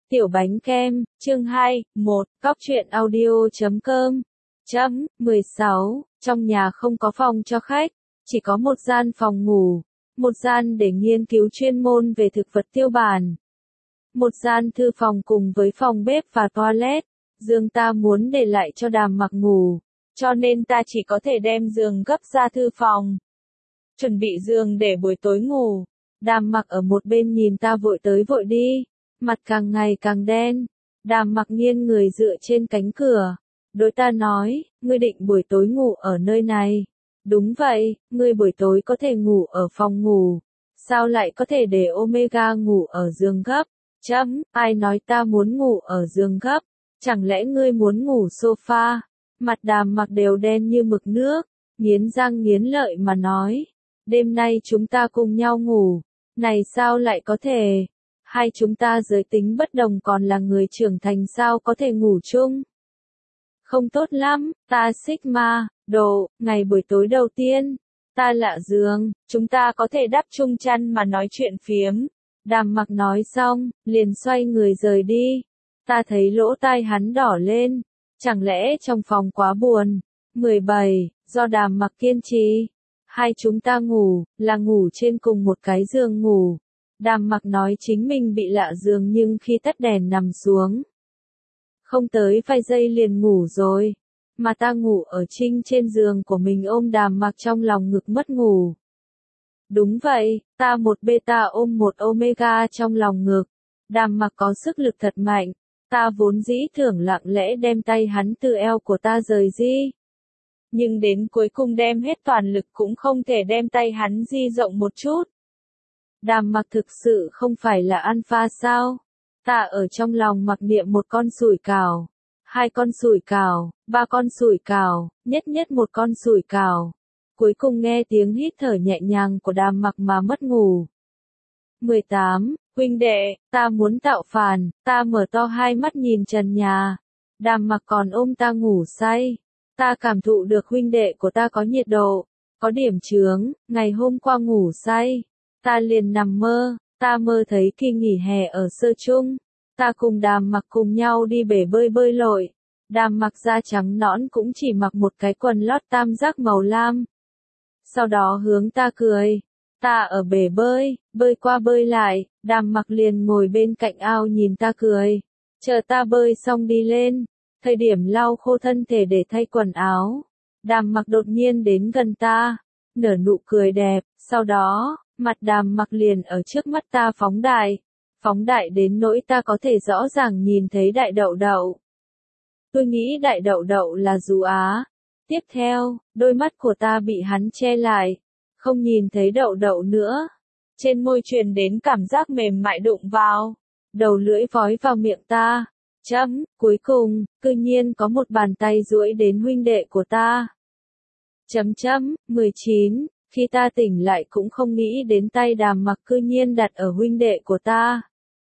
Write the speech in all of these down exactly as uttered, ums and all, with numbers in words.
Tiểu bánh kem, chương hai, một, cóc truyện audio chấm com. Chấm, mười sáu, trong nhà không có phòng cho khách, chỉ có một gian phòng ngủ, một gian để nghiên cứu chuyên môn về thực vật tiêu bản, một gian thư phòng cùng với phòng bếp và toilet. Giường ta muốn để lại cho Đàm Mặc ngủ, cho nên ta chỉ có thể đem giường gấp ra thư phòng, chuẩn bị giường để buổi tối ngủ. Đàm Mặc ở một bên nhìn ta vội tới vội đi, mặt càng ngày càng đen. Đàm Mặc nghiêng người dựa trên cánh cửa, đối ta nói, ngươi định buổi tối ngủ ở nơi này? Đúng vậy, ngươi buổi tối có thể ngủ ở phòng ngủ, sao lại có thể để Omega ngủ ở giường gấp? Chấm, ai nói ta muốn ngủ ở giường gấp? Chẳng lẽ ngươi muốn ngủ sofa? Mặt Đàm Mặc đều đen như mực nước, nghiến răng nghiến lợi mà nói, đêm nay chúng ta cùng nhau ngủ, này sao lại có thể? Hai chúng ta giới tính bất đồng còn là người trưởng thành sao có thể ngủ chung? Không tốt lắm, ta Sigma, độ, ngày buổi tối đầu tiên, ta lạ giường, chúng ta có thể đắp chung chăn mà nói chuyện phiếm. Đàm Mặc nói xong, liền xoay người rời đi. Ta thấy lỗ tai hắn đỏ lên, chẳng lẽ trong phòng quá buồn? mười bảy, do Đàm Mặc kiên trì, hai chúng ta ngủ, là ngủ trên cùng một cái giường ngủ. Đàm Mặc nói chính mình bị lạ giường nhưng khi tắt đèn nằm xuống, không tới vài giây liền ngủ rồi, mà ta ngủ ở trinh trên giường của mình ôm Đàm Mặc trong lòng ngực mất ngủ. Đúng vậy, ta một beta ôm một omega trong lòng ngực. Đàm Mặc có sức lực thật mạnh, ta vốn dĩ tưởng lặng lẽ đem tay hắn từ eo của ta rời di, nhưng đến cuối cùng đem hết toàn lực cũng không thể đem tay hắn di rộng một chút. Đàm Mặc thực sự không phải là alpha sao? Ta ở trong lòng mặc niệm một con sủi cảo, hai con sủi cảo, ba con sủi cảo, nhất nhất một con sủi cảo. Cuối cùng nghe tiếng hít thở nhẹ nhàng của Đàm Mặc mà mất ngủ. mười tám, huynh đệ, ta muốn tạo phản, ta mở to hai mắt nhìn trần nhà. Đàm Mặc còn ôm ta ngủ say. Ta cảm thụ được huynh đệ của ta có nhiệt độ, có điểm chướng, ngày hôm qua ngủ say. Ta liền nằm mơ, ta mơ thấy kỳ nghỉ hè ở sơ trung. Ta cùng Đàm Mặc cùng nhau đi bể bơi bơi lội. Đàm Mặc da trắng nõn cũng chỉ mặc một cái quần lót tam giác màu lam. Sau đó hướng ta cười. Ta ở bể bơi, bơi qua bơi lại, Đàm Mặc liền ngồi bên cạnh ao nhìn ta cười. Chờ ta bơi xong đi lên, thời điểm lau khô thân thể để thay quần áo, Đàm Mặc đột nhiên đến gần ta, nở nụ cười đẹp, sau đó, mặt Đàm Mặc liền ở trước mắt ta phóng đại, phóng đại đến nỗi ta có thể rõ ràng nhìn thấy đại đậu đậu. Tôi nghĩ đại đậu đậu là dù Á. Tiếp theo, đôi mắt của ta bị hắn che lại, không nhìn thấy đậu đậu nữa. Trên môi truyền đến cảm giác mềm mại đụng vào, đầu lưỡi vói vào miệng ta. Chấm, cuối cùng, cư nhiên có một bàn tay duỗi đến huynh đệ của ta. Chấm chấm, mười chín, khi ta tỉnh lại cũng không nghĩ đến tay Đàm Mặc cư nhiên đặt ở huynh đệ của ta.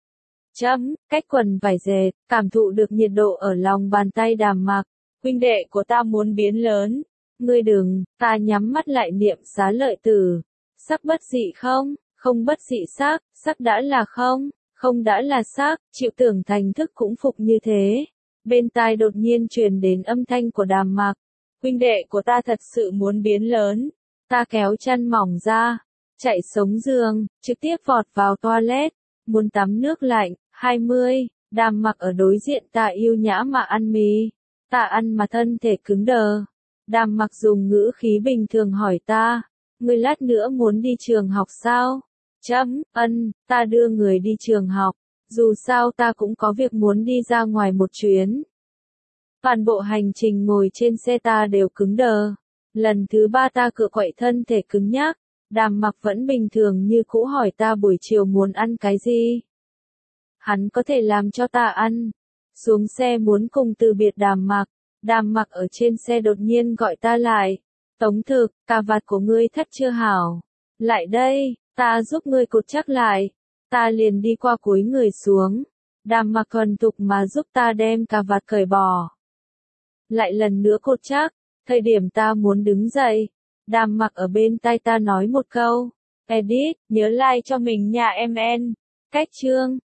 Chấm, cách quần vải dệt, cảm thụ được nhiệt độ ở lòng bàn tay Đàm Mặc. Huynh đệ của ta muốn biến lớn. Ngươi đừng, ta nhắm mắt lại niệm xá lợi tử. Sắc bất dị không, không bất dị sắc, sắc đã là không, không đã là sắc, chịu tưởng thành thức cũng phục như thế. Bên tai đột nhiên truyền đến âm thanh của Đàm Mặc. Huynh đệ của ta thật sự muốn biến lớn. Ta kéo chăn mỏng ra, chạy sống giường, trực tiếp vọt vào toilet, muốn tắm nước lạnh. hai mươi, Đàm Mặc ở đối diện ta yêu nhã mà ăn mì. Ta ăn mà thân thể cứng đờ. Đàm Mặc dùng ngữ khí bình thường hỏi ta, ngươi lát nữa muốn đi trường học sao? Chấm, ân, ta đưa người đi trường học, dù sao ta cũng có việc muốn đi ra ngoài một chuyến. Toàn bộ hành trình ngồi trên xe ta đều cứng đờ. Lần thứ ba ta cựa quậy thân thể cứng nhắc, Đàm Mặc vẫn bình thường như cũ hỏi ta buổi chiều muốn ăn cái gì. Hắn có thể làm cho ta ăn. Xuống xe muốn cùng từ biệt Đàm Mặc, Đàm Mặc ở trên xe đột nhiên gọi ta lại. Tống Thực, cà vạt của ngươi thắt chưa hảo. Lại đây, ta giúp ngươi cột chắc lại. Ta liền đi qua cúi người xuống. Đàm Mặc thuần thục mà giúp ta đem cà vạt cởi bỏ. Lại lần nữa cột chắc, thời điểm ta muốn đứng dậy. Đàm Mặc ở bên tai ta nói một câu. Edit, nhớ like cho mình nha em en. Cách chương.